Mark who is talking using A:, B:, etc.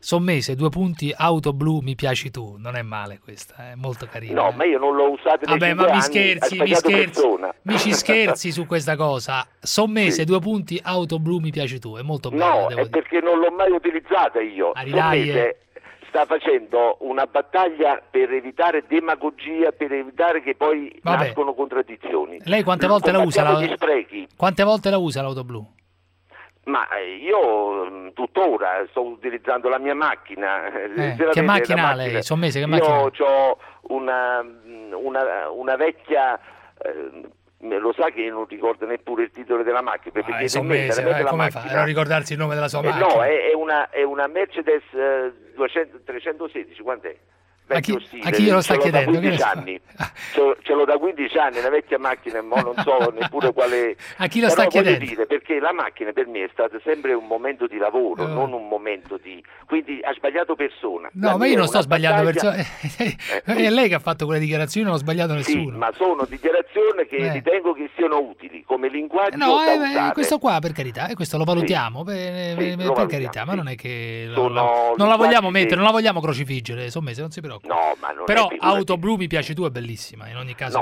A: Sommese, 2 punti, auto blu, mi piaci tu. Non è male questa, è molto carina.
B: No, ma io non l'ho usata nei 5
A: ma mi
B: anni,
A: scherzi,
B: hai sbagliato persona.
A: mi ci scherzi su questa cosa. Sommese,
B: Sì.
A: 2 punti, auto blu, mi piaci tu. È molto bella,
B: No,
A: devo
B: è
A: dire.
B: perché non l'ho mai utilizzata io. Sommese sta facendo una battaglia per evitare demagogia, per evitare che poi nascono contraddizioni.
A: Lei quante volte la usa?
B: Gli sprechi.
A: Quante volte la usa l'auto blu?
B: Ma io tuttora sto utilizzando la mia macchina.
A: Che macchina ha lei? Sommese, che macchina?
B: Io ho una vecchia... lo sa che io non ricordo neppure il titolo della macchina, perché
A: Sommese, come fa a non ricordarsi il nome della sua macchina?
B: No, è una Mercedes 316, quant'è?
A: A chi glielo sta chiedendo?
B: Da 15 anni. Ce l'ho da 15 anni, una vecchia macchina, ma non so neppure quale.
A: A chi lo sta chiedendo?
B: Dire, perché la macchina per me è stata sempre un momento di lavoro, non un momento di. Quindi ha sbagliato persona.
A: No, ma io non sto sbagliando persona. È lei che ha fatto quelle dichiarazioni, non ho sbagliato nessuno.
B: Sì, ma sono dichiarazioni che ritengo che siano utili come linguaggio.
A: No, questo qua per carità, e questo lo valutiamo, per carità, ma non è che non la vogliamo mettere, non la vogliamo crocifiggere, Sommese, non si preoccupa.
B: No, ma non
A: però
B: è
A: auto blu mi piace tu, è bellissima in ogni caso.